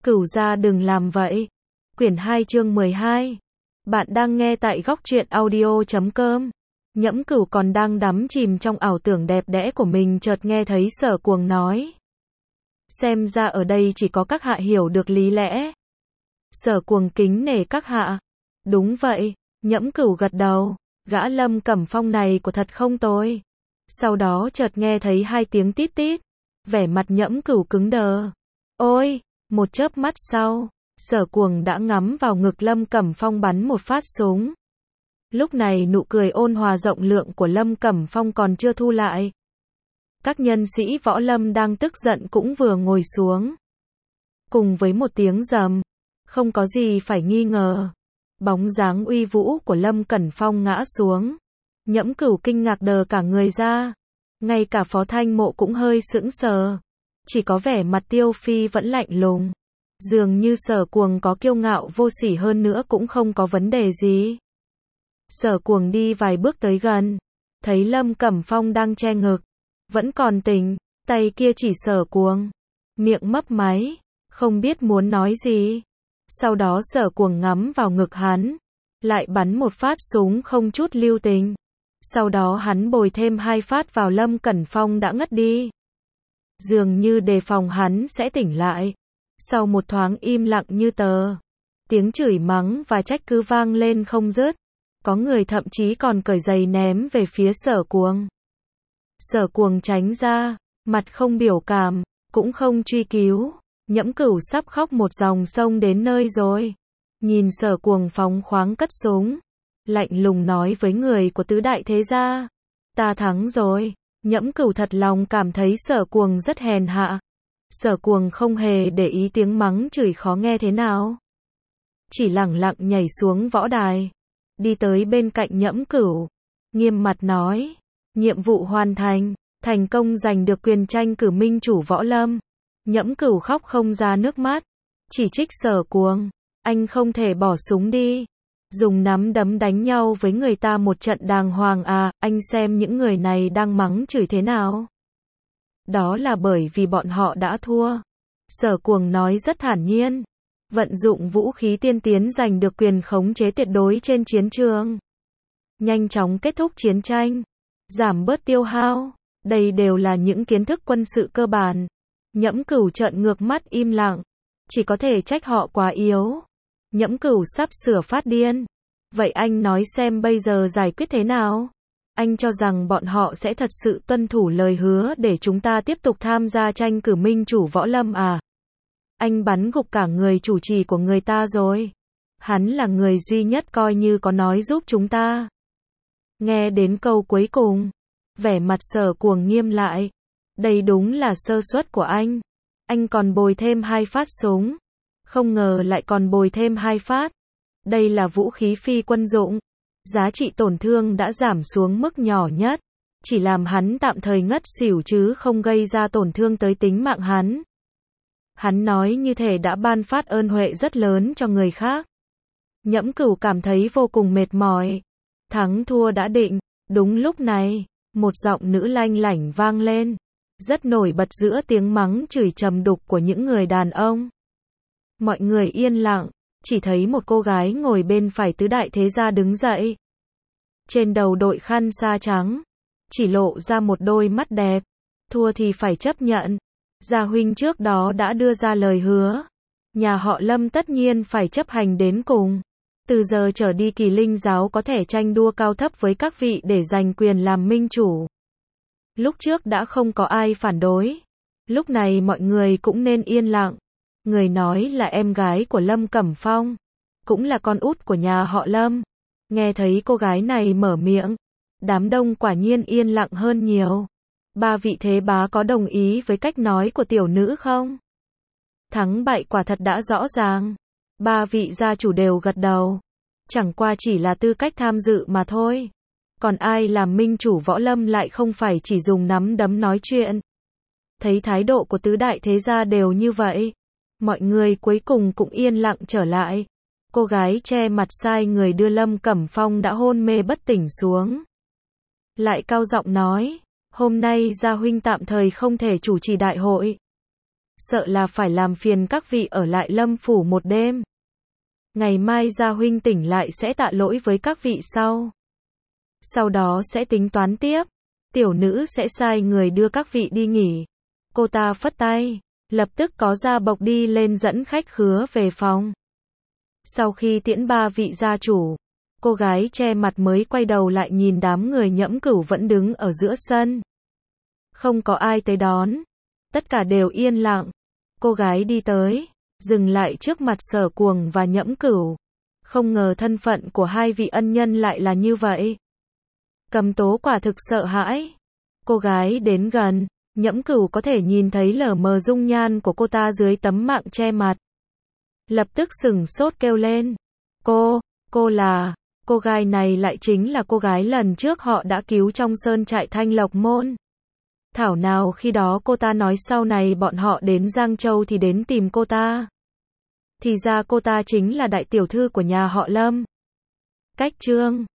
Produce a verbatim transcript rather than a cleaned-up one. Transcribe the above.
Cửu gia đừng làm vậy. Quyển hai chương mười hai. Bạn đang nghe tại góc truyện audio chấm com. Nhẫm Cửu còn đang đắm chìm trong ảo tưởng đẹp đẽ của mình chợt nghe thấy Sở Cuồng nói. Xem ra ở đây chỉ có các hạ hiểu được lý lẽ. Sở Cuồng kính nể các hạ. Đúng vậy, Nhẫm Cửu gật đầu, gã Lâm Cẩm Phong này của thật không tồi. Sau đó chợt nghe thấy hai tiếng tít tít, vẻ mặt Nhẫm Cửu cứng đờ. Ôi, một chớp mắt sau, Sở Cuồng đã ngắm vào ngực Lâm Cẩm Phong bắn một phát súng. Lúc này nụ cười ôn hòa rộng lượng của Lâm Cẩm Phong còn chưa thu lại. Các nhân sĩ võ lâm đang tức giận cũng vừa ngồi xuống. Cùng với một tiếng rầm, không có gì phải nghi ngờ. Bóng dáng uy vũ của Lâm Cẩm Phong ngã xuống. Nhẫm Cửu kinh ngạc đờ cả người ra. Ngay cả Phó Thanh Mộ cũng hơi sững sờ. Chỉ có vẻ mặt Tiêu Phi vẫn lạnh lùng. Dường như Sở Cuồng có kiêu ngạo vô sỉ hơn nữa cũng không có vấn đề gì. Sở Cuồng đi vài bước tới gần. Thấy Lâm Cẩm Phong đang che ngực. Vẫn còn tỉnh, tay kia chỉ Sở Cuồng. Miệng mấp máy, không biết muốn nói gì. Sau đó Sở Cuồng ngắm vào ngực hắn. Lại bắn một phát súng không chút lưu tình. Sau đó hắn bồi thêm hai phát vào Lâm Cẩm Phong đã ngất đi. Dường như đề phòng hắn sẽ tỉnh lại. Sau một thoáng im lặng như tờ, tiếng chửi mắng và trách cứ vang lên không dứt. Có người thậm chí còn cởi giày ném về phía Sở Cuồng. Sở Cuồng tránh ra, mặt không biểu cảm, cũng không truy cứu. Nhẫm Cửu sắp khóc một dòng sông đến nơi rồi. Nhìn Sở Cuồng phóng khoáng cất súng, lạnh lùng nói với người của tứ đại thế gia. Ta thắng rồi. Nhẫm Cửu thật lòng cảm thấy Sở Cuồng rất hèn hạ. Sở Cuồng không hề để ý tiếng mắng chửi khó nghe thế nào. Chỉ lẳng lặng nhảy xuống võ đài. Đi tới bên cạnh Nhẫm Cửu. Nghiêm mặt nói. Nhiệm vụ hoàn thành. Thành công giành được quyền tranh cử minh chủ võ lâm. Nhẫm Cửu khóc không ra nước mắt. Chỉ trích Sở Cuồng. Anh không thể bỏ súng đi. Dùng nắm đấm đánh nhau với người ta một trận đàng hoàng à, anh xem những người này đang mắng chửi thế nào. Đó là bởi vì bọn họ đã thua. Sở Cuồng nói rất thản nhiên. Vận dụng vũ khí tiên tiến giành được quyền khống chế tuyệt đối trên chiến trường. Nhanh chóng kết thúc chiến tranh. Giảm bớt tiêu hao. Đây đều là những kiến thức quân sự cơ bản. Nhẫm Cửu trợn ngược mắt im lặng. Chỉ có thể trách họ quá yếu. Nhẫm Cửu sắp sửa phát điên. Vậy anh nói xem bây giờ giải quyết thế nào? Anh cho rằng bọn họ sẽ thật sự tuân thủ lời hứa để chúng ta tiếp tục tham gia tranh cử minh chủ võ lâm à? Anh bắn gục cả người chủ trì của người ta rồi. Hắn là người duy nhất coi như có nói giúp chúng ta. Nghe đến câu cuối cùng, vẻ mặt Sở Cuồng nghiêm lại. Đây đúng là sơ suất của anh. Anh còn bồi thêm hai phát súng. Không ngờ lại còn bồi thêm hai phát. Đây là vũ khí phi quân dụng. Giá trị tổn thương đã giảm xuống mức nhỏ nhất. Chỉ làm hắn tạm thời ngất xỉu chứ không gây ra tổn thương tới tính mạng hắn. Hắn nói như thể đã ban phát ơn huệ rất lớn cho người khác. Nhẫm Cửu cảm thấy vô cùng mệt mỏi. Thắng thua đã định. Đúng lúc này, một giọng nữ lanh lảnh vang lên. Rất nổi bật giữa tiếng mắng chửi trầm đục của những người đàn ông. Mọi người yên lặng, chỉ thấy một cô gái ngồi bên phải tứ đại thế gia đứng dậy. Trên đầu đội khăn sa trắng, chỉ lộ ra một đôi mắt đẹp. Thua thì phải chấp nhận. Gia huynh trước đó đã đưa ra lời hứa. Nhà họ Lâm tất nhiên phải chấp hành đến cùng. Từ giờ trở đi Kỳ Linh giáo có thể tranh đua cao thấp với các vị để giành quyền làm minh chủ. Lúc trước đã không có ai phản đối. Lúc này mọi người cũng nên yên lặng. Người nói là em gái của Lâm Cẩm Phong. Cũng là con út của nhà họ Lâm. Nghe thấy cô gái này mở miệng. Đám đông quả nhiên yên lặng hơn nhiều. Ba vị thế bá có đồng ý với cách nói của tiểu nữ không? Thắng bại quả thật đã rõ ràng. Ba vị gia chủ đều gật đầu. Chẳng qua chỉ là tư cách tham dự mà thôi. Còn ai làm minh chủ võ lâm lại không phải chỉ dùng nắm đấm nói chuyện. Thấy thái độ của tứ đại thế gia đều như vậy. Mọi người cuối cùng cũng yên lặng trở lại. Cô gái che mặt sai người đưa Lâm Cẩm Phong đã hôn mê bất tỉnh xuống. Lại cao giọng nói, hôm nay gia huynh tạm thời không thể chủ trì đại hội. sợ là phải làm phiền các vị ở lại Lâm phủ một đêm. Ngày mai gia huynh tỉnh lại sẽ tạ lỗi với các vị sau. Sau đó sẽ tính toán tiếp. Tiểu nữ sẽ sai người đưa các vị đi nghỉ. Cô ta phất tay, lập tức có gia bộc đi lên dẫn khách khứa về phòng. Sau khi tiễn ba vị gia chủ, cô gái che mặt mới quay đầu lại nhìn đám người Nhẫm Cửu vẫn đứng ở giữa sân. Không có ai tới đón, tất cả đều yên lặng. Cô gái đi tới, dừng lại trước mặt Sở Cuồng và Nhẫm Cửu. Không ngờ thân phận của hai vị ân nhân lại là như vậy. Cầm Tố quả thực sợ hãi. Cô gái đến gần, Nhẫm Cửu có thể nhìn thấy lờ mờ dung nhan của cô ta dưới tấm mạng che mặt. Lập tức sửng sốt kêu lên. Cô, cô là, cô gái này lại chính là cô gái lần trước họ đã cứu trong sơn trại Thanh Lộc Môn. Thảo nào khi đó cô ta nói sau này bọn họ đến Giang Châu thì đến tìm cô ta. Thì ra cô ta chính là đại tiểu thư của nhà họ Lâm. Cách chương